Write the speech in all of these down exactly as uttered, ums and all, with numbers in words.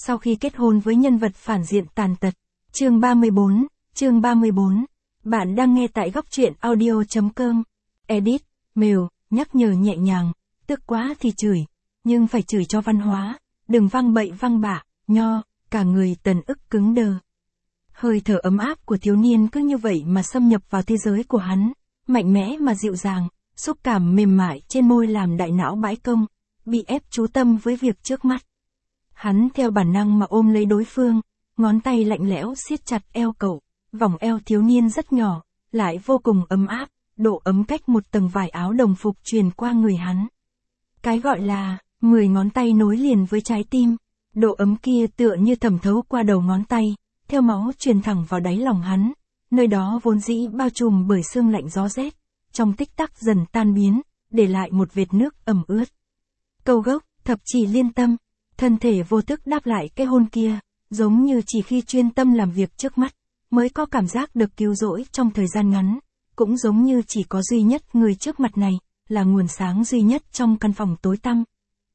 sau khi kết hôn với nhân vật phản diện tàn tật. Chương ba mươi bốn, chương ba mươi bốn. Bạn đang nghe tại góc truyện audio chấm com. Edit, mail, nhắc nhở nhẹ nhàng, tức quá thì chửi, nhưng phải chửi cho văn hóa, đừng văng bậy văng bạ, nho, cả người Tần Ức cứng đờ. Hơi thở ấm áp của thiếu niên cứ như vậy mà xâm nhập vào thế giới của hắn, mạnh mẽ mà dịu dàng, xúc cảm mềm mại trên môi làm đại não bãi công, bị ép chú tâm với việc trước mắt. Hắn theo bản năng mà ôm lấy đối phương, ngón tay lạnh lẽo siết chặt eo cậu, vòng eo thiếu niên rất nhỏ, lại vô cùng ấm áp, độ ấm cách một tầng vải áo đồng phục truyền qua người hắn. Cái gọi là, mười ngón tay nối liền với trái tim, độ ấm kia tựa như thẩm thấu qua đầu ngón tay, theo máu truyền thẳng vào đáy lòng hắn, nơi đó vốn dĩ bao trùm bởi sương lạnh gió rét, trong tích tắc dần tan biến, để lại một vệt nước ẩm ướt. Câu gốc, thập chỉ liên tâm, thân thể vô thức đáp lại cái hôn kia, giống như chỉ khi chuyên tâm làm việc trước mắt, mới có cảm giác được cứu rỗi trong thời gian ngắn, cũng giống như chỉ có duy nhất người trước mặt này, là nguồn sáng duy nhất trong căn phòng tối tăm.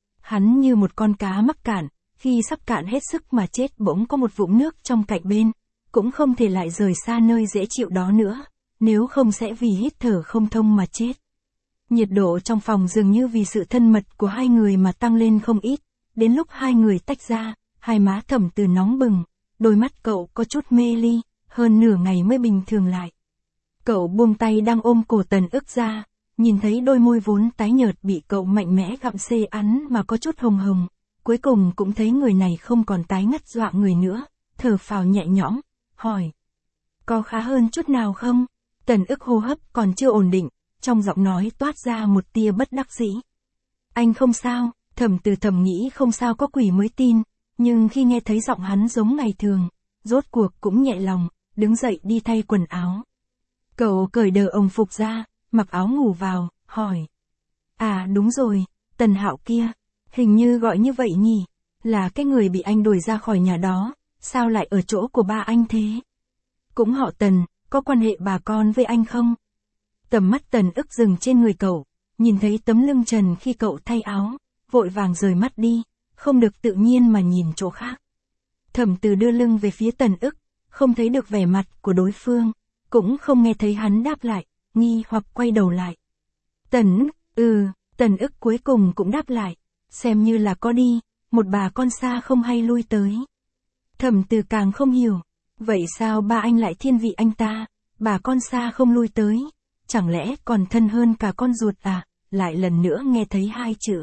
Hắn như một con cá mắc cạn, khi sắp cạn hết sức mà chết bỗng có một vũng nước trong cạnh bên, cũng không thể lại rời xa nơi dễ chịu đó nữa, nếu không sẽ vì hít thở không thông mà chết. Nhiệt độ trong phòng dường như vì sự thân mật của hai người mà tăng lên không ít, đến lúc hai người tách ra, hai má Thẩm Từ nóng bừng, đôi mắt cậu có chút mê ly, hơn nửa ngày mới bình thường lại. Cậu buông tay đang ôm cổ Tần Ức ra, nhìn thấy đôi môi vốn tái nhợt bị cậu mạnh mẽ gặm xê ăn mà có chút hồng hồng, cuối cùng cũng thấy người này không còn tái ngắt dọa người nữa, thở phào nhẹ nhõm, hỏi. Có khá hơn chút nào không? Tần Ức hô hấp còn chưa ổn định, trong giọng nói toát ra một tia bất đắc dĩ. Anh không sao, Thẩm Từ thầm nghĩ không sao có quỷ mới tin, nhưng khi nghe thấy giọng hắn giống ngày thường, rốt cuộc cũng nhẹ lòng, đứng dậy đi thay quần áo. Cậu cởi đờ ồng phục ra, mặc áo ngủ vào, hỏi. À đúng rồi, Tần Hạo kia, hình như gọi như vậy nhỉ, là cái người bị anh đuổi ra khỏi nhà đó, sao lại ở chỗ của ba anh thế? Cũng họ Tần, có quan hệ bà con với anh không? Tầm mắt Tần Ức dừng trên người cậu, nhìn thấy tấm lưng trần khi cậu thay áo, vội vàng rời mắt đi, không được tự nhiên mà nhìn chỗ khác. Thẩm Từ đưa lưng về phía Tần Ức, không thấy được vẻ mặt của đối phương, cũng không nghe thấy hắn đáp lại, nghi hoặc quay đầu lại. Tần, ừ, Tần Ức cuối cùng cũng đáp lại, xem như là có đi, một bà con xa không hay lui tới. Thẩm Từ càng không hiểu, vậy sao ba anh lại thiên vị anh ta, bà con xa không lui tới, chẳng lẽ còn thân hơn cả con ruột à, lại lần nữa nghe thấy hai chữ.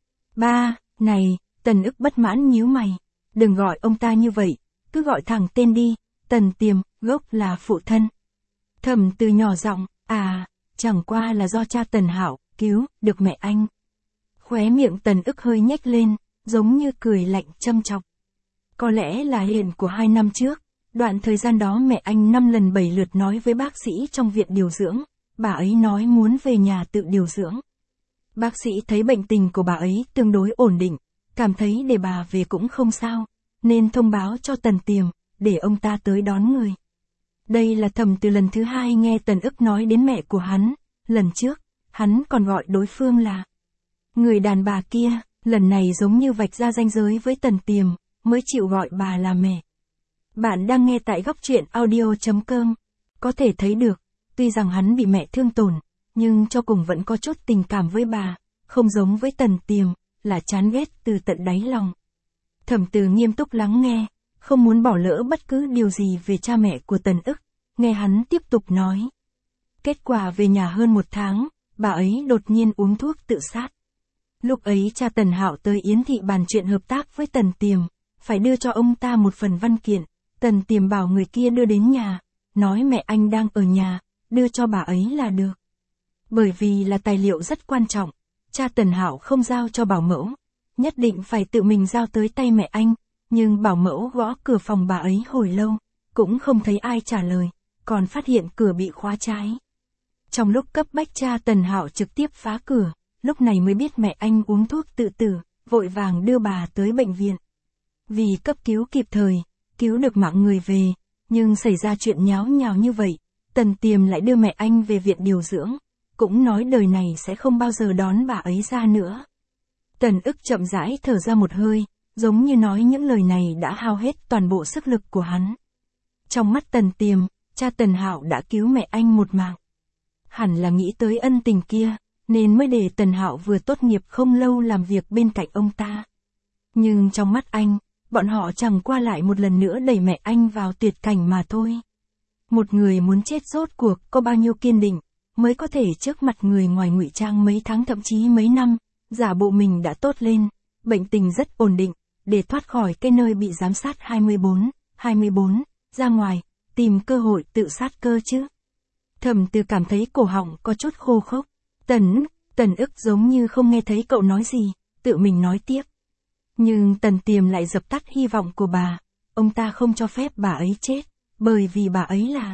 Ba, này, Tần Ức bất mãn nhíu mày, đừng gọi ông ta như vậy, cứ gọi thẳng tên đi, Tần Tiềm, gốc là phụ thân. Thẩm Từ nhỏ giọng, à, chẳng qua là do cha Tần Hạo cứu được mẹ anh. Khóe miệng Tần Ức hơi nhếch lên, giống như cười lạnh châm chọc. Có lẽ là hiện của hai năm trước, đoạn thời gian đó mẹ anh năm lần bảy lượt nói với bác sĩ trong viện điều dưỡng, bà ấy nói muốn về nhà tự điều dưỡng. Bác sĩ thấy bệnh tình của bà ấy tương đối ổn định, cảm thấy để bà về cũng không sao, nên thông báo cho Tần Tiềm, để ông ta tới đón người. Đây là Thẩm Từ lần thứ hai nghe Tần Ức nói đến mẹ của hắn, lần trước, hắn còn gọi đối phương là người đàn bà kia, lần này giống như vạch ra ranh giới với Tần Tiềm, mới chịu gọi bà là mẹ. Bạn đang nghe tại góc truyện audio chấm com, có thể thấy được, tuy rằng hắn bị mẹ thương tổn, nhưng cho cùng vẫn có chút tình cảm với bà, không giống với Tần Tiềm, là chán ghét từ tận đáy lòng. Thẩm Từ nghiêm túc lắng nghe, không muốn bỏ lỡ bất cứ điều gì về cha mẹ của Tần Ức, nghe hắn tiếp tục nói. Kết quả về nhà hơn một tháng, bà ấy đột nhiên uống thuốc tự sát. Lúc ấy cha Tần Hạo tới Yến Thị bàn chuyện hợp tác với Tần Tiềm, phải đưa cho ông ta một phần văn kiện, Tần Tiềm bảo người kia đưa đến nhà, nói mẹ anh đang ở nhà, đưa cho bà ấy là được. Bởi vì là tài liệu rất quan trọng, cha Tần Hạo không giao cho bảo mẫu, nhất định phải tự mình giao tới tay mẹ anh, nhưng bảo mẫu gõ cửa phòng bà ấy hồi lâu, cũng không thấy ai trả lời, còn phát hiện cửa bị khóa trái. Trong lúc cấp bách cha Tần Hạo trực tiếp phá cửa, lúc này mới biết mẹ anh uống thuốc tự tử, vội vàng đưa bà tới bệnh viện. Vì cấp cứu kịp thời, cứu được mạng người về, nhưng xảy ra chuyện nháo nhào như vậy, Tần Tiềm lại đưa mẹ anh về viện điều dưỡng, cũng nói đời này sẽ không bao giờ đón bà ấy ra nữa. Tần Ức chậm rãi thở ra một hơi, giống như nói những lời này đã hao hết toàn bộ sức lực của hắn. Trong mắt Tần Tiềm, cha Tần Hạo đã cứu mẹ anh một mạng. Hẳn là nghĩ tới ân tình kia, nên mới để Tần Hạo vừa tốt nghiệp không lâu làm việc bên cạnh ông ta. Nhưng trong mắt anh, bọn họ chẳng qua lại một lần nữa đẩy mẹ anh vào tuyệt cảnh mà thôi. Một người muốn chết rốt cuộc có bao nhiêu kiên định, mới có thể trước mặt người ngoài ngụy trang mấy tháng thậm chí mấy năm, giả bộ mình đã tốt lên, bệnh tình rất ổn định, để thoát khỏi cái nơi bị giám sát hai mươi bốn, hai mươi bốn, ra ngoài, tìm cơ hội tự sát cơ chứ. Thẩm Từ cảm thấy cổ họng có chút khô khốc. Tần, Tần ức giống như không nghe thấy cậu nói gì, tự mình nói tiếp. Nhưng Tần Tiềm lại dập tắt hy vọng của bà, ông ta không cho phép bà ấy chết, bởi vì bà ấy là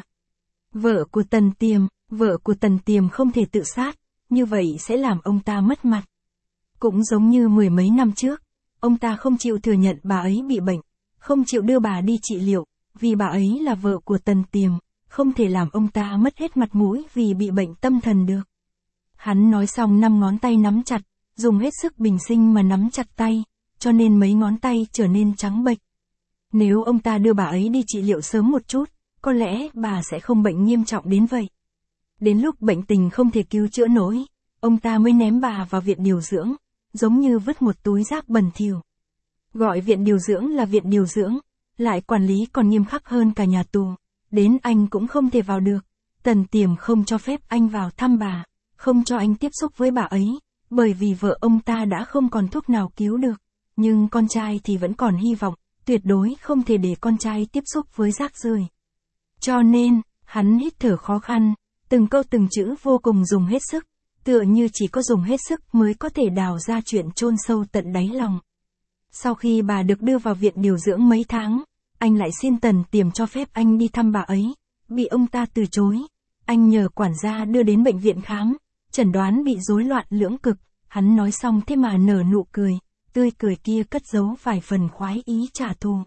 vợ của Tần Tiềm, vợ của Tần Tiềm không thể tự sát, như vậy sẽ làm ông ta mất mặt. Cũng giống như mười mấy năm trước, ông ta không chịu thừa nhận bà ấy bị bệnh, không chịu đưa bà đi trị liệu, vì bà ấy là vợ của Tần Tiềm, không thể làm ông ta mất hết mặt mũi vì bị bệnh tâm thần được. Hắn nói xong năm ngón tay nắm chặt, dùng hết sức bình sinh mà nắm chặt tay, cho nên mấy ngón tay trở nên trắng bệch. Nếu ông ta đưa bà ấy đi trị liệu sớm một chút, có lẽ bà sẽ không bệnh nghiêm trọng đến vậy. Đến lúc bệnh tình không thể cứu chữa nổi, ông ta mới ném bà vào viện điều dưỡng, giống như vứt một túi rác bẩn thỉu. Gọi viện điều dưỡng là viện điều dưỡng, lại quản lý còn nghiêm khắc hơn cả nhà tù, đến anh cũng không thể vào được. Tần Tiềm không cho phép anh vào thăm bà, không cho anh tiếp xúc với bà ấy, bởi vì vợ ông ta đã không còn thuốc nào cứu được, nhưng con trai thì vẫn còn hy vọng, tuyệt đối không thể để con trai tiếp xúc với rác rưởi. Cho nên, hắn hít thở khó khăn, từng câu từng chữ vô cùng dùng hết sức, tựa như chỉ có dùng hết sức mới có thể đào ra chuyện chôn sâu tận đáy lòng. Sau khi bà được đưa vào viện điều dưỡng mấy tháng, anh lại xin Tần Tiềm cho phép anh đi thăm bà ấy, bị ông ta từ chối. Anh nhờ quản gia đưa đến bệnh viện khám, chẩn đoán bị rối loạn lưỡng cực, hắn nói xong thế mà nở nụ cười, tươi cười kia cất giấu vài phần khoái ý trả thù.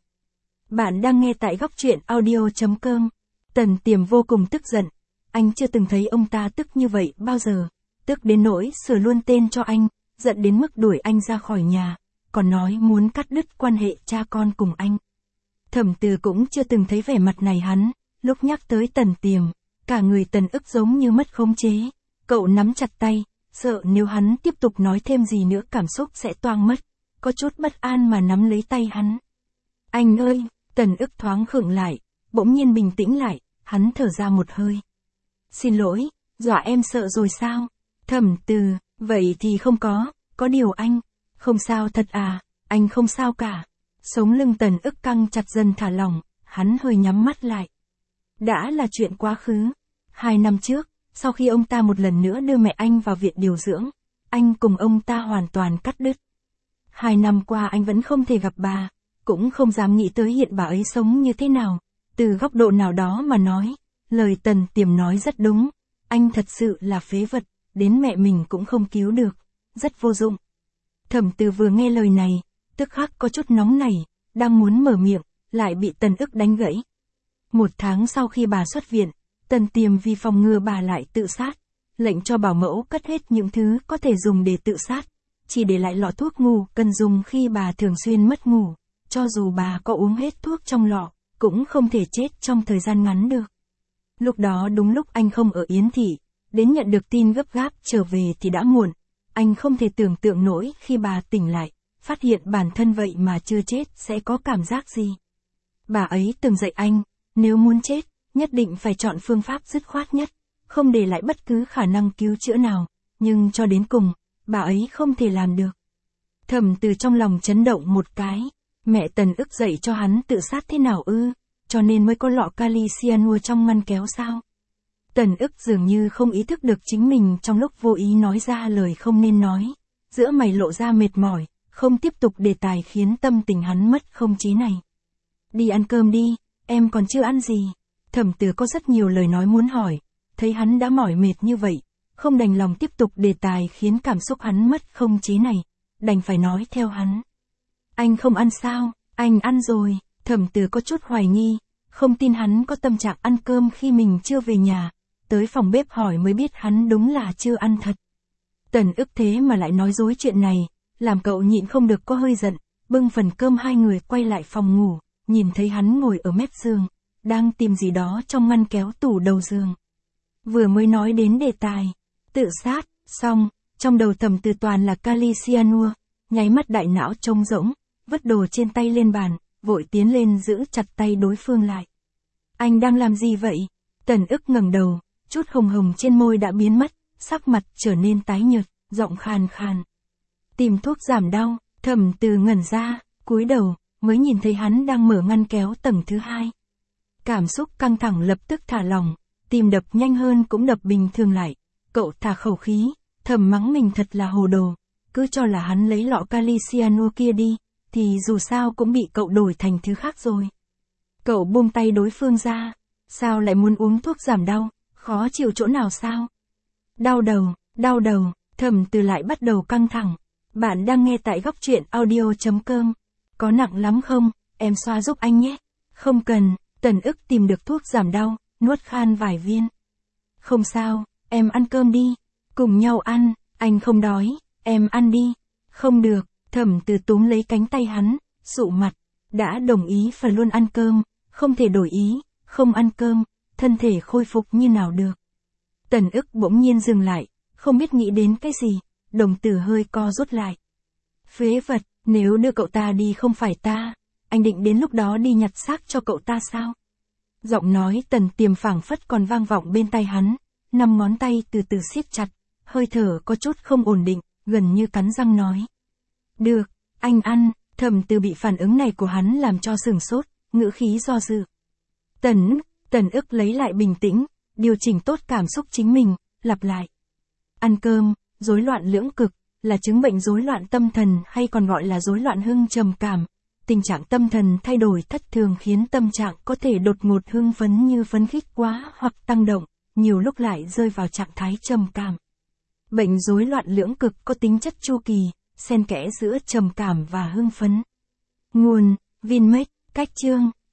Bạn đang nghe tại góc truyện audio chấm com. Tần Tiềm vô cùng tức giận, anh chưa từng thấy ông ta tức như vậy bao giờ, tức đến nỗi sửa luôn tên cho anh, giận đến mức đuổi anh ra khỏi nhà, còn nói muốn cắt đứt quan hệ cha con cùng anh. Thẩm Từ cũng chưa từng thấy vẻ mặt này hắn, lúc nhắc tới Tần Tiềm, cả người Tần ức giống như mất khống chế, cậu nắm chặt tay, sợ nếu hắn tiếp tục nói thêm gì nữa cảm xúc sẽ toang mất, có chút bất an mà nắm lấy tay hắn. Anh ơi, Tần ức thoáng khựng lại, bỗng nhiên bình tĩnh lại, hắn thở ra một hơi. Xin lỗi, dọa em sợ rồi sao? Thẩm Từ, vậy thì không có, có điều anh, không sao thật à, anh không sao cả. Sống lưng Tần ức căng chặt dần thả lỏng, hắn hơi nhắm mắt lại. Đã là chuyện quá khứ. Hai năm trước, sau khi ông ta một lần nữa đưa mẹ anh vào viện điều dưỡng, anh cùng ông ta hoàn toàn cắt đứt. Hai năm qua anh vẫn không thể gặp bà, cũng không dám nghĩ tới hiện bà ấy sống như thế nào. Từ góc độ nào đó mà nói, lời Tần Tiềm nói rất đúng, anh thật sự là phế vật, đến mẹ mình cũng không cứu được, rất vô dụng. Thẩm Từ vừa nghe lời này, tức khắc có chút nóng nảy, đang muốn mở miệng, lại bị Tần ức đánh gãy. Một tháng sau khi bà xuất viện, Tần Tiềm vì phòng ngừa bà lại tự sát, lệnh cho bảo mẫu cất hết những thứ có thể dùng để tự sát, chỉ để lại lọ thuốc ngủ cần dùng khi bà thường xuyên mất ngủ, cho dù bà có uống hết thuốc trong lọ, cũng không thể chết trong thời gian ngắn được. Lúc đó đúng lúc anh không ở Yến Thị, đến nhận được tin gấp gáp trở về thì đã muộn, anh không thể tưởng tượng nổi khi bà tỉnh lại, phát hiện bản thân vậy mà chưa chết sẽ có cảm giác gì. Bà ấy từng dạy anh, nếu muốn chết, nhất định phải chọn phương pháp dứt khoát nhất, không để lại bất cứ khả năng cứu chữa nào, nhưng cho đến cùng, bà ấy không thể làm được. Thẩm Từ trong lòng chấn động một cái, mẹ Tần ức dạy cho hắn tự sát thế nào ư, cho nên mới có lọ kali cyanua trong ngăn kéo sao. Tần ức dường như không ý thức được chính mình trong lúc vô ý nói ra lời không nên nói, giữa mày lộ ra mệt mỏi, không tiếp tục đề tài khiến tâm tình hắn mất không chí này. Đi ăn cơm đi, em còn chưa ăn gì. Thẩm Từ có rất nhiều lời nói muốn hỏi, thấy hắn đã mỏi mệt như vậy, không đành lòng tiếp tục đề tài khiến cảm xúc hắn mất không chí này, đành phải nói theo hắn. Anh không ăn sao? Anh ăn rồi. Thẩm Từ có chút hoài nghi, không tin hắn có tâm trạng ăn cơm khi mình chưa về nhà, tới phòng bếp hỏi mới biết hắn đúng là chưa ăn thật. Tần ức thế mà lại nói dối chuyện này, làm cậu nhịn không được có hơi giận, bưng phần cơm hai người quay lại phòng ngủ, nhìn thấy hắn ngồi ở mép giường, đang tìm gì đó trong ngăn kéo tủ đầu giường. Vừa mới nói đến đề tài, tự sát, xong, trong đầu Thẩm Từ toàn là kali cyanua, nháy mắt đại não trống rỗng, vứt đồ trên tay lên bàn, vội tiến lên giữ chặt tay đối phương lại. Anh đang làm gì vậy? Tần ức ngẩng đầu, chút hồng hồng trên môi đã biến mất, sắc mặt trở nên tái nhợt, giọng khàn khàn. Tìm thuốc giảm đau. Thẩm Từ ngẩn ra, cúi đầu, mới nhìn thấy hắn đang mở ngăn kéo tầng thứ hai. Cảm xúc căng thẳng lập tức thả lỏng, tim đập nhanh hơn cũng đập bình thường lại. Cậu thả khẩu khí, thầm mắng mình thật là hồ đồ, cứ cho là hắn lấy lọ kali cyanua kia đi, thì dù sao cũng bị cậu đổi thành thứ khác rồi. Cậu buông tay đối phương ra, sao lại muốn uống thuốc giảm đau, khó chịu chỗ nào sao? Đau đầu, đau đầu, Thẩm Từ lại bắt đầu căng thẳng. Bạn đang nghe tại góc truyện audio chấm com. Có nặng lắm không, em xoa giúp anh nhé. Không cần, Tần ức tìm được thuốc giảm đau, nuốt khan vài viên. Không sao, em ăn cơm đi. Cùng nhau ăn, anh không đói, em ăn đi. Không được, Thẩm Từ túm lấy cánh tay hắn, sụ mặt. Đã đồng ý phải luôn ăn cơm, không thể đổi ý, không ăn cơm, thân thể khôi phục như nào được. Tần ức bỗng nhiên dừng lại, không biết nghĩ đến cái gì. Đồng tử hơi co rút lại. Phế vật, nếu đưa cậu ta đi không phải ta, anh định đến lúc đó đi nhặt xác cho cậu ta sao? Giọng nói Tần Tiềm phảng phất còn vang vọng bên tai hắn, năm ngón tay từ từ siết chặt, hơi thở có chút không ổn định, gần như cắn răng nói. Được, anh ăn. Thẩm Từ bị phản ứng này của hắn làm cho sửng sốt, ngữ khí do dự. Tần, Tần ức lấy lại bình tĩnh, điều chỉnh tốt cảm xúc chính mình, lặp lại. Ăn cơm. Rối loạn lưỡng cực, là chứng bệnh rối loạn tâm thần hay còn gọi là rối loạn hưng trầm cảm. Tình trạng tâm thần thay đổi thất thường khiến tâm trạng có thể đột ngột hưng phấn như phấn khích quá hoặc tăng động, nhiều lúc lại rơi vào trạng thái trầm cảm. Bệnh rối loạn lưỡng cực có tính chất chu kỳ, xen kẽ giữa trầm cảm và hưng phấn. Nguồn: Vinmec, cách chương.